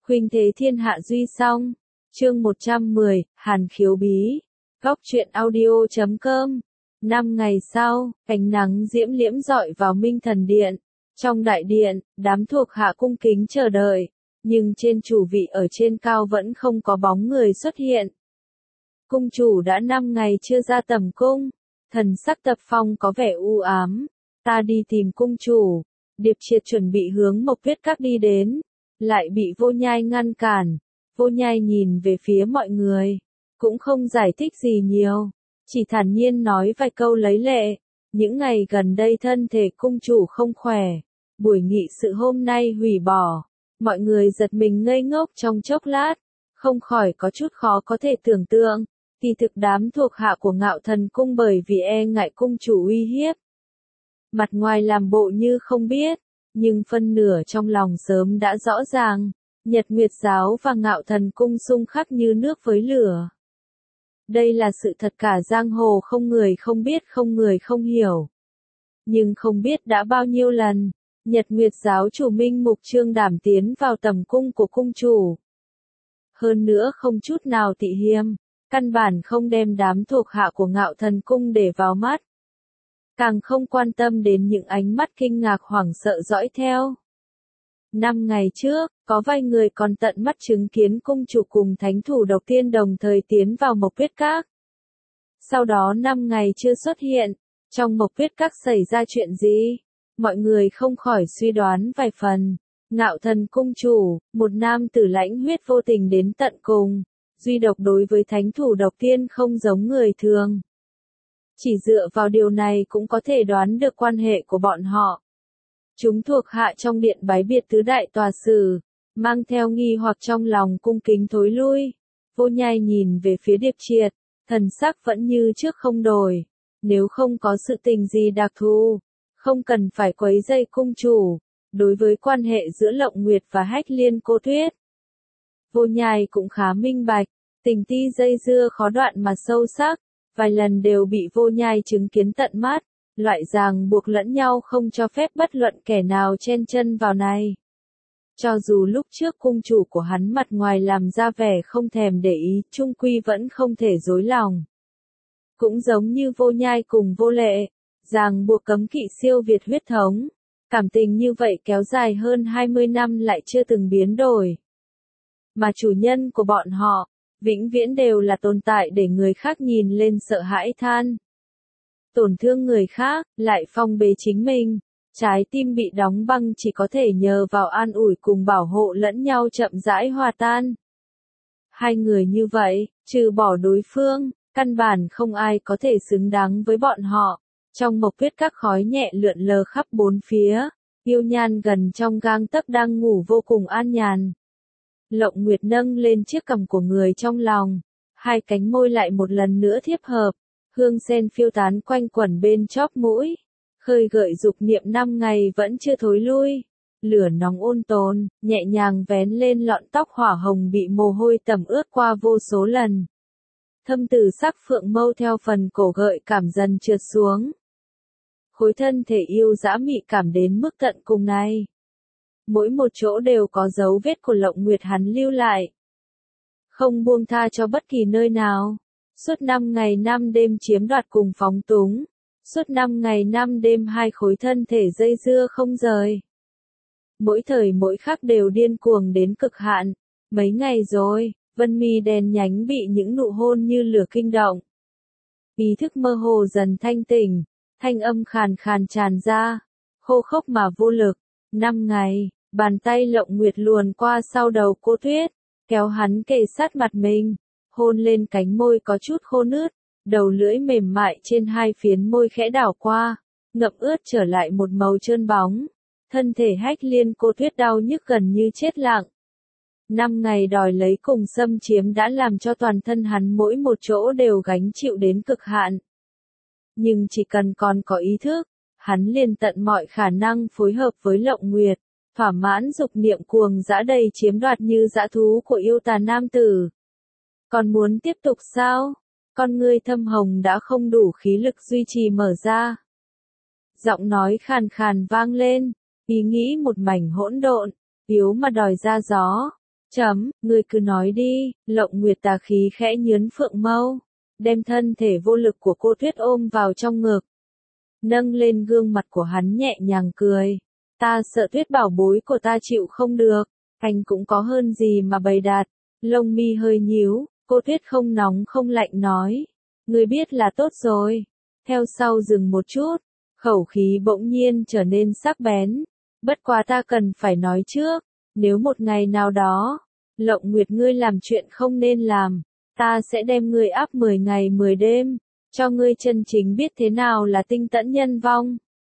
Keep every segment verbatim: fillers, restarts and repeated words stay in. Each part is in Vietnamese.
Khuynh thế thiên hạ duy song. Chương một trăm mười, Hàn Khiếu Bí. Góc truyện audio chấm com. Năm ngày sau, ánh nắng diễm liễm rọi vào Minh Thần Điện. Trong đại điện, đám thuộc hạ cung kính chờ đợi, nhưng trên chủ vị ở trên cao vẫn không có bóng người xuất hiện. Cung chủ đã năm ngày chưa ra tầm cung, thần sắc Tập Phong có vẻ u ám. Ta đi tìm cung chủ. Điệp Triệt chuẩn bị hướng Mộc Tuyết Các đi đến, lại bị Vô Nhai ngăn cản. Vô Nhai nhìn về phía mọi người, cũng không giải thích gì nhiều, chỉ thản nhiên nói vài câu lấy lệ. Những ngày gần đây thân thể cung chủ không khỏe, buổi nghị sự hôm nay hủy bỏ. Mọi người giật mình ngây ngốc trong chốc lát, không khỏi có chút khó có thể tưởng tượng. Kỳ thực đám thuộc hạ của Ngạo Thần Cung bởi vì e ngại cung chủ uy hiếp, mặt ngoài làm bộ như không biết, nhưng phân nửa trong lòng sớm đã rõ ràng. Nhật Nguyệt Giáo và Ngạo Thần Cung xung khắc như nước với lửa. Đây là sự thật cả giang hồ không người không biết, không người không hiểu. Nhưng không biết đã bao nhiêu lần, Nhật Nguyệt Giáo chủ Minh Mục Trương đảm tiến vào tầm cung của cung chủ. Hơn nữa không chút nào tị hiềm, căn bản không đem đám thuộc hạ của Ngạo Thần Cung để vào mắt. Càng không quan tâm đến những ánh mắt kinh ngạc hoảng sợ dõi theo. Năm ngày trước, có vài người còn tận mắt chứng kiến cung chủ cùng thánh thủ Độc Tiên đồng thời tiến vào Mộc Tuyết Các. Sau đó năm ngày chưa xuất hiện, trong Mộc Tuyết Các xảy ra chuyện gì? Mọi người không khỏi suy đoán vài phần. Ngạo Thần Cung chủ, một nam tử lãnh huyết vô tình đến tận cùng, duy độc đối với thánh thủ Độc Tiên không giống người thường. Chỉ dựa vào điều này cũng có thể đoán được quan hệ của bọn họ. Chúng thuộc hạ trong điện bái biệt tứ đại tòa sử, mang theo nghi hoặc trong lòng cung kính thối lui. Vô Nhai nhìn về phía Điệp Triệt, thần sắc vẫn như trước không đổi. Nếu không có sự tình gì đặc thù, không cần phải quấy rầy cung chủ. Đối với quan hệ giữa Lộng Nguyệt và Hách Liên Cô Tuyết, Vô Nhai cũng khá minh bạch, tình ti dây dưa khó đoạn mà sâu sắc, vài lần đều bị Vô Nhai chứng kiến tận mắt. Loại ràng buộc lẫn nhau không cho phép bất luận kẻ nào chen chân vào này. Cho dù lúc trước cung chủ của hắn mặt ngoài làm ra vẻ không thèm để ý, chung quy vẫn không thể dối lòng. Cũng giống như Vô Nhai cùng Vô Lệ, ràng buộc cấm kỵ siêu việt huyết thống. Cảm tình như vậy kéo dài hơn hai mươi năm lại chưa từng biến đổi. Mà chủ nhân của bọn họ, vĩnh viễn đều là tồn tại để người khác nhìn lên sợ hãi than. Tổn thương người khác, lại phong bế chính mình, trái tim bị đóng băng chỉ có thể nhờ vào an ủi cùng bảo hộ lẫn nhau chậm rãi hòa tan. Hai người như vậy, trừ bỏ đối phương, căn bản không ai có thể xứng đáng với bọn họ. Trong Mộc Tuyết Các khói nhẹ lượn lờ khắp bốn phía, Yêu Nhan gần trong gang tấc đang ngủ vô cùng an nhàn. Lộng Nguyệt nâng lên chiếc cằm của người trong lòng, hai cánh môi lại một lần nữa thiếp hợp. Hương sen phiêu tán quanh quẩn bên chóp mũi, khơi gợi dục niệm năm ngày vẫn chưa thối lui. Lửa nóng ôn tồn, nhẹ nhàng vén lên lọn tóc hỏa hồng bị mồ hôi tẩm ướt qua vô số lần. Thâm tử sắc phượng mâu theo phần cổ gợi cảm dần trượt xuống. Khối thân thể yêu dã mị cảm đến mức tận cùng này. Mỗi một chỗ đều có dấu vết của Lộng Nguyệt hắn lưu lại. Không buông tha cho bất kỳ nơi nào. Suốt năm ngày năm đêm chiếm đoạt cùng phóng túng. Suốt năm ngày năm đêm hai khối thân thể dây dưa không rời. Mỗi thời mỗi khắc đều điên cuồng đến cực hạn. Mấy ngày rồi, Vân mi đen nhánh bị những nụ hôn như lửa kinh động. Ý thức mơ hồ dần thanh tỉnh, thanh âm khàn khàn tràn ra, khô khốc mà vô lực. Năm ngày, bàn tay Lộng Nguyệt luồn qua sau đầu cô Tuyết, kéo hắn kề sát mặt mình. Hôn lên cánh môi có chút khô nứt, đầu lưỡi mềm mại trên hai phiến môi khẽ đảo qua, ngậm ướt trở lại một màu trơn bóng. Thân thể Hách Liên Cô Tuyết đau nhức gần như chết lặng. Năm ngày đòi lấy cùng xâm chiếm đã làm cho toàn thân hắn mỗi một chỗ đều gánh chịu đến cực hạn. Nhưng chỉ cần còn có ý thức, hắn liền tận mọi khả năng phối hợp với Lộng Nguyệt, thỏa mãn dục niệm cuồng dã đầy chiếm đoạt như dã thú của yêu tà nam tử. Còn muốn tiếp tục sao? Con ngươi thâm hồng đã không đủ khí lực duy trì mở ra. Giọng nói khàn khàn vang lên, ý nghĩ một mảnh hỗn độn, yếu mà đòi ra gió. Chấm, ngươi cứ nói đi, Lộng Nguyệt tà khí khẽ nhướn phượng mâu, đem thân thể vô lực của cô Tuyết ôm vào trong ngực. Nâng lên gương mặt của hắn nhẹ nhàng cười. Ta sợ Tuyết bảo bối của ta chịu không được, anh cũng có hơn gì mà bày đặt. Lông mi hơi nhíu, cô Tuyết không nóng không lạnh nói. Ngươi biết là tốt rồi. Theo sau dừng một chút, khẩu khí bỗng nhiên trở nên sắc bén. Bất quá ta cần phải nói trước, nếu một ngày nào đó, Lộng Nguyệt ngươi làm chuyện không nên làm, ta sẽ đem ngươi áp mười ngày mười đêm, cho ngươi chân chính biết thế nào là tinh tẫn nhân vong.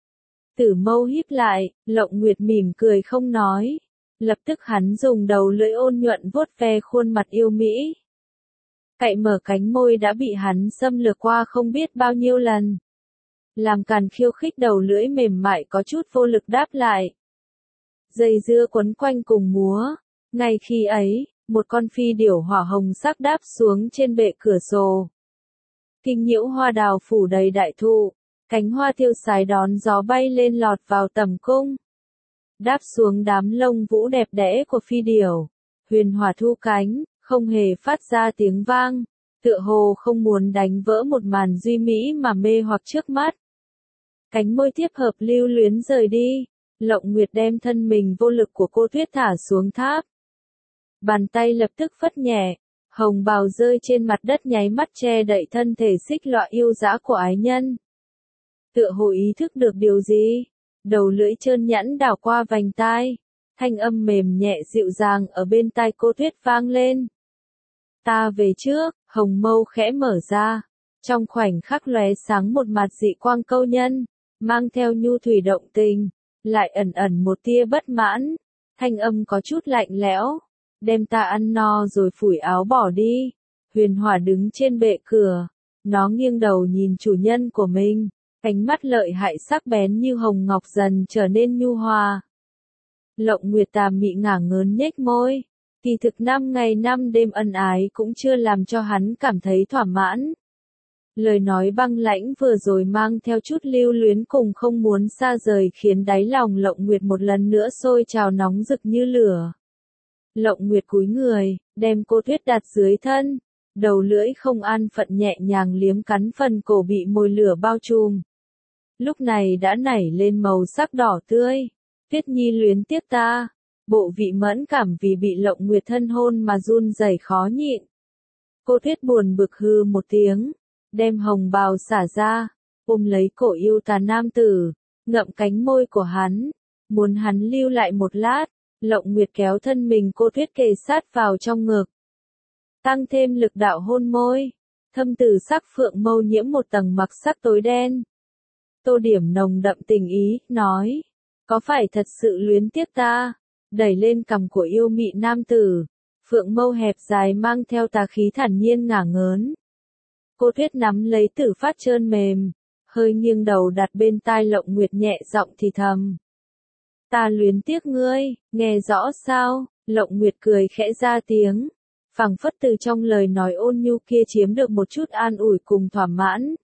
Tử mâu híp lại, Lộng Nguyệt mỉm cười không nói. Lập tức hắn dùng đầu lưỡi ôn nhuận vuốt ve khuôn mặt yêu mỹ. Cậy mở cánh môi đã bị hắn xâm lược qua không biết bao nhiêu lần. Làm càn khiêu khích đầu lưỡi mềm mại có chút vô lực đáp lại. Dây dưa quấn quanh cùng múa. Ngay khi ấy, một con phi điểu hỏa hồng sắc đáp xuống trên bệ cửa sổ. Kinh nhiễu hoa đào phủ đầy đại thụ, cánh hoa tiêu sái đón gió bay lên lọt vào tầm cung. Đáp xuống đám lông vũ đẹp đẽ của phi điểu, huyền hỏa thu cánh, không hề phát ra tiếng vang, tựa hồ không muốn đánh vỡ một màn duy mỹ mà mê hoặc trước mắt. Cánh môi tiếp hợp lưu luyến rời đi, Lộng Nguyệt đem thân mình vô lực của cô Tuyết thả xuống tháp. Bàn tay lập tức phất nhẹ, hồng bào rơi trên mặt đất nháy mắt che đậy thân thể xích lọa yêu dã của ái nhân. Tựa hồ ý thức được điều gì, đầu lưỡi trơn nhẵn đảo qua vành tai, thanh âm mềm nhẹ dịu dàng ở bên tai cô Tuyết vang lên. Ta về trước, hồng mâu khẽ mở ra, trong khoảnh khắc lóe sáng một mặt dị quang câu nhân, mang theo nhu thủy động tình, lại ẩn ẩn một tia bất mãn, thanh âm có chút lạnh lẽo. Đem ta ăn no rồi phủi áo bỏ đi. Huyền hỏa đứng trên bệ cửa, nó nghiêng đầu nhìn chủ nhân của mình, ánh mắt lợi hại sắc bén như hồng ngọc dần trở nên nhu hòa. Lộng Nguyệt tà mị ngả ngớn nhếch môi, kỳ thực năm ngày năm đêm ân ái cũng chưa làm cho hắn cảm thấy thỏa mãn. Lời nói băng lãnh vừa rồi mang theo chút lưu luyến cùng không muốn xa rời khiến đáy lòng Lộng Nguyệt một lần nữa sôi trào nóng rực như lửa. Lộng Nguyệt cúi người, đem cô Tuyết đặt dưới thân, đầu lưỡi không an phận nhẹ nhàng liếm cắn phần cổ bị mồi lửa bao trùm. Lúc này đã nảy lên màu sắc đỏ tươi. Tuyết Nhi luyến tiếc ta, bộ vị mẫn cảm vì bị Lộng Nguyệt thân hôn mà run rẩy khó nhịn. Cô Tuyết buồn bực hư một tiếng, đem hồng bào xả ra, ôm lấy cổ yêu tà nam tử, ngậm cánh môi của hắn, muốn hắn lưu lại một lát. Lộng Nguyệt kéo thân mình cô Tuyết kề sát vào trong ngực. Tăng thêm lực đạo hôn môi, thâm tử sắc phượng mâu nhiễm một tầng mặc sắc tối đen. Tô điểm nồng đậm tình ý, nói, có phải thật sự luyến tiếc ta, đẩy lên cằm của yêu mị nam tử, phượng mâu hẹp dài mang theo tà khí thản nhiên ngả ngớn. Cô Tuyết nắm lấy tử phát trơn mềm, hơi nghiêng đầu đặt bên tai Lộng Nguyệt nhẹ giọng thì thầm. Ta luyến tiếc ngươi, nghe rõ sao? Lộng Nguyệt cười khẽ ra tiếng, phảng phất từ trong lời nói ôn nhu kia chiếm được một chút an ủi cùng thỏa mãn.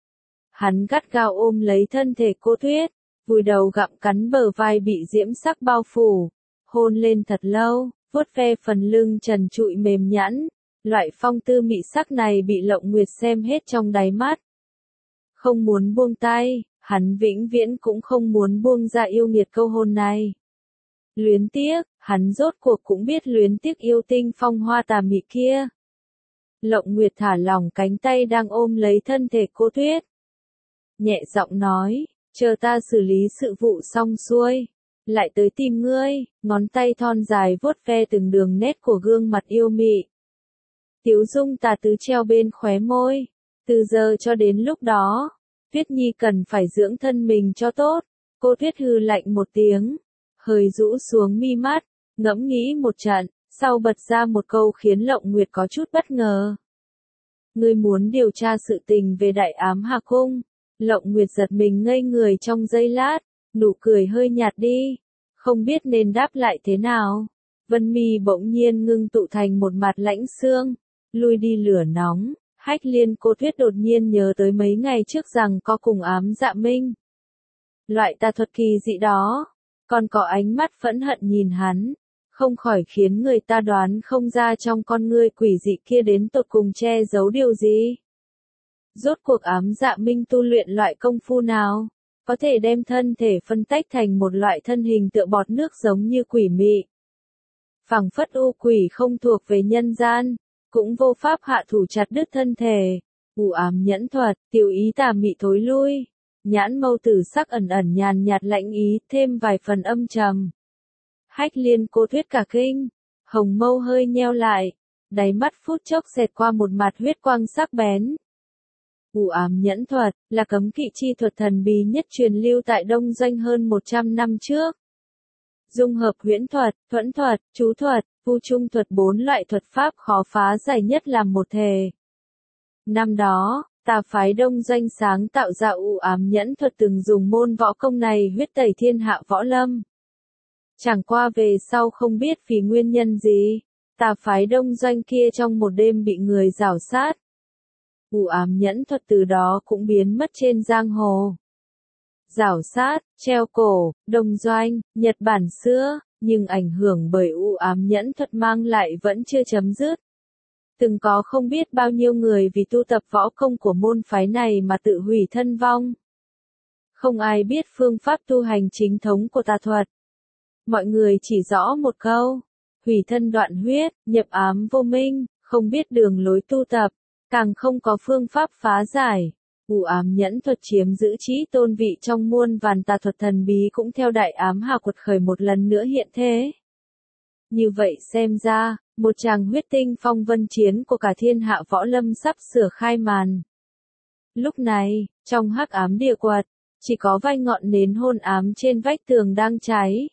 Hắn gắt gao ôm lấy thân thể cô Tuyết, vùi đầu gặm cắn bờ vai bị diễm sắc bao phủ, hôn lên thật lâu, vuốt ve phần lưng trần trụi mềm nhẵn. Loại phong tư mị sắc này bị Lộng Nguyệt xem hết trong đáy mắt. Không muốn buông tay. Hắn vĩnh viễn cũng không muốn buông ra yêu nghiệt câu hôn này. Luyến tiếc, hắn rốt cuộc cũng biết luyến tiếc yêu tinh phong hoa tà mị kia. Lộng Nguyệt thả lỏng cánh tay đang ôm lấy thân thể cô Tuyết. Nhẹ giọng nói, chờ ta xử lý sự vụ xong xuôi, lại tới tìm ngươi, ngón tay thon dài vuốt ve từng đường nét của gương mặt yêu mị. Tiếu dung tà tứ treo bên khóe môi, từ giờ cho đến lúc đó. Tuyết Nhi cần phải dưỡng thân mình cho tốt. Cô Tuyết hừ lạnh một tiếng, hơi rũ xuống mi mắt, ngẫm nghĩ một trận, sau bật ra một câu khiến Lộng Nguyệt có chút bất ngờ. Ngươi muốn điều tra sự tình về Đại Ám Hà Cung. Lộng Nguyệt giật mình ngây người trong giây lát, nụ cười hơi nhạt đi, không biết nên đáp lại thế nào. Vân mi bỗng nhiên ngưng tụ thành một mặt lãnh xương, lui đi lửa nóng. Hách Liên cô Tuyết đột nhiên nhớ tới mấy ngày trước rằng có cùng ám dạ minh. Loại tà thuật kỳ dị đó, còn có ánh mắt phẫn hận nhìn hắn, không khỏi khiến người ta đoán không ra trong con ngươi quỷ dị kia đến tột cùng che giấu điều gì. Rốt cuộc ám dạ minh tu luyện loại công phu nào, có thể đem thân thể phân tách thành một loại thân hình tựa bọt nước giống như quỷ mị. Phảng phất u quỷ không thuộc về nhân gian, cũng vô pháp hạ thủ chặt đứt thân thể. U ám nhẫn thuật, tiểu ý tà mị thối lui. Nhãn mâu tử sắc ẩn ẩn nhàn nhạt lãnh ý, thêm vài phần âm trầm. Hách Liên Cô Tuyết cả kinh, hồng mâu hơi nheo lại, đáy mắt phút chốc xẹt qua một mặt huyết quang sắc bén. U ám nhẫn thuật là cấm kỵ chi thuật thần bí nhất truyền lưu tại Đông Doanh hơn một trăm năm trước. Dung hợp huyễn thuật, thuẫn thuật, chú thuật, vu trung thuật bốn loại thuật pháp khó phá giải nhất làm một thể. Năm đó, tà phái Đông Doanh sáng tạo ra u ám nhẫn thuật từng dùng môn võ công này huyết tẩy thiên hạ võ lâm. Chẳng qua về sau không biết vì nguyên nhân gì, tà phái Đông Doanh kia trong một đêm bị người giảo sát. U ám nhẫn thuật từ đó cũng biến mất trên giang hồ. Giảo sát, treo cổ, Đông Doanh, Nhật Bản xưa, nhưng ảnh hưởng bởi u ám nhẫn thuật mang lại vẫn chưa chấm dứt. Từng có không biết bao nhiêu người vì tu tập võ công của môn phái này mà tự hủy thân vong. Không ai biết phương pháp tu hành chính thống của tà thuật. Mọi người chỉ rõ một câu, hủy thân đoạn huyết, nhập ám vô minh, không biết đường lối tu tập, càng không có phương pháp phá giải. U ám nhẫn thuật chiếm giữ trí tôn vị trong muôn vàn tà thuật thần bí cũng theo đại ám hà quật khởi một lần nữa hiện thế. Như vậy xem ra, một tràng huyết tinh phong vân chiến của cả thiên hạ võ lâm sắp sửa khai màn. Lúc này, trong hắc ám địa quật, chỉ có vài ngọn nến hôn ám trên vách tường đang cháy.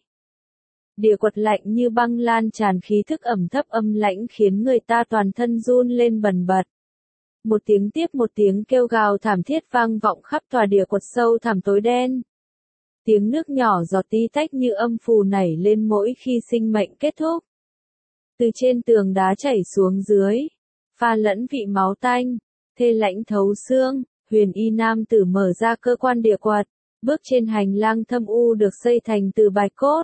Địa quật lạnh như băng lan tràn khí thức ẩm thấp âm lãnh khiến người ta toàn thân run lên bần bật. Một tiếng tiếp một tiếng kêu gào thảm thiết vang vọng khắp tòa địa quật sâu thẳm tối đen. Tiếng nước nhỏ giọt tí tách như âm phù nảy lên mỗi khi sinh mệnh kết thúc. Từ trên tường đá chảy xuống dưới, pha lẫn vị máu tanh, thê lãnh thấu xương, huyền y nam tử mở ra cơ quan địa quật, bước trên hành lang thâm u được xây thành từ bạch cốt.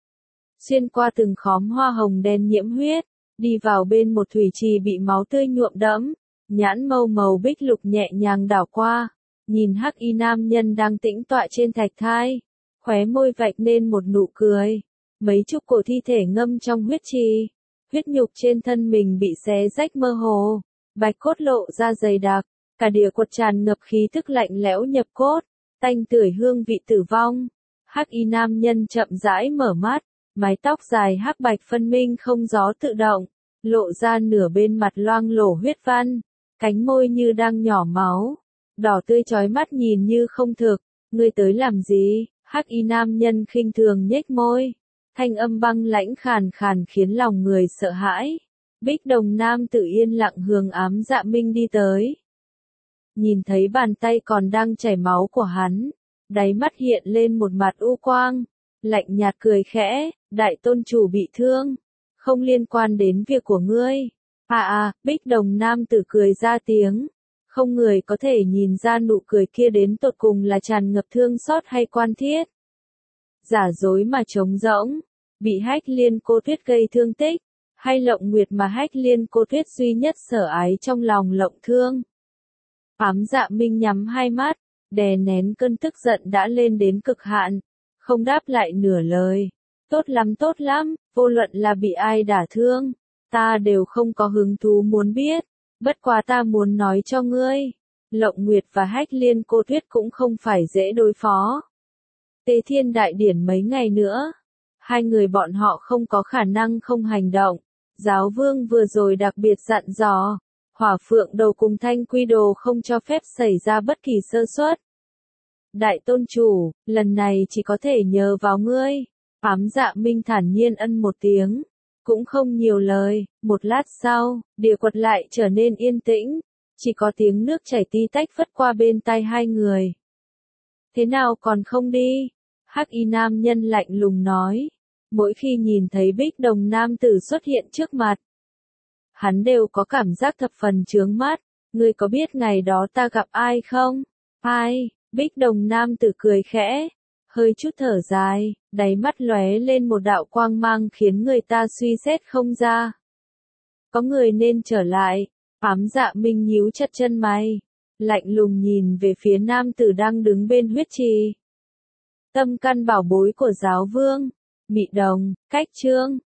Xuyên qua từng khóm hoa hồng đen nhiễm huyết, đi vào bên một thủy trì bị máu tươi nhuộm đẫm, nhãn mâu màu bích lục nhẹ nhàng đảo qua, nhìn hắc y nam nhân đang tĩnh tọa trên thạch thai, khóe môi vạch nên một nụ cười, mấy chục cổ thi thể ngâm trong huyết trì, huyết nhục trên thân mình bị xé rách mơ hồ, bạch cốt lộ ra dày đặc, cả địa quật tràn ngập khí thức lạnh lẽo nhập cốt, tanh tưởi hương vị tử vong. Hắc y nam nhân chậm rãi mở mắt, mái tóc dài hắc bạch phân minh không gió tự động, lộ ra nửa bên mặt loang lổ huyết văn, cánh môi như đang nhỏ máu, đỏ tươi chói mắt nhìn như không thực, ngươi tới làm gì? Hắc y nam nhân khinh thường nhếch môi, thanh âm băng lãnh khàn khàn khiến lòng người sợ hãi. Bích Đồng nam tự yên lặng hướng ám dạ minh đi tới. Nhìn thấy bàn tay còn đang chảy máu của hắn, đáy mắt hiện lên một mặt u quang, lạnh nhạt cười khẽ, đại tôn chủ bị thương, không liên quan đến việc của ngươi. À à, Bích Đồng nam tử cười ra tiếng, không người có thể nhìn ra nụ cười kia đến tột cùng là tràn ngập thương xót hay quan thiết. Giả dối mà trống rỗng, bị Hách Liên Cô Tuyết gây thương tích, hay Lộng Nguyệt mà Hách Liên Cô Tuyết duy nhất sở ái trong lòng Lộng Thương. Ám Dạ Minh nhắm hai mắt, đè nén cơn tức giận đã lên đến cực hạn, không đáp lại nửa lời. Tốt lắm tốt lắm, vô luận là bị ai đả thương, ta đều không có hứng thú muốn biết, bất quá ta muốn nói cho ngươi, Lộng Nguyệt và Hách Liên Cô Tuyết cũng không phải dễ đối phó. Tế Thiên Đại Điển mấy ngày nữa, hai người bọn họ không có khả năng không hành động. Giáo vương vừa rồi đặc biệt dặn dò, Hỏa Phượng Đầu cùng Thanh Quy Đồ không cho phép xảy ra bất kỳ sơ suất. Đại tôn chủ, lần này chỉ có thể nhờ vào ngươi. Ám Dạ Minh thản nhiên ân một tiếng, cũng không nhiều lời. Một lát sau, địa quật lại trở nên yên tĩnh, chỉ có tiếng nước chảy tí tách phất qua bên tai hai người. Thế nào còn không đi? Hắc y nam nhân lạnh lùng nói. Mỗi khi nhìn thấy Bích Đồng nam tử xuất hiện trước mặt, hắn đều có cảm giác thập phần chướng mắt. Ngươi có biết ngày đó ta gặp ai không? Ai? Bích Đồng nam tử cười khẽ, hơi chút thở dài, đáy mắt lóe lên một đạo quang mang khiến người ta suy xét không ra. Có người nên trở lại, ám dạ minh nhíu chặt chân mày, lạnh lùng nhìn về phía nam tử đang đứng bên huyết trì. Tâm căn bảo bối của giáo vương, Mị Đồng, Cách Trương,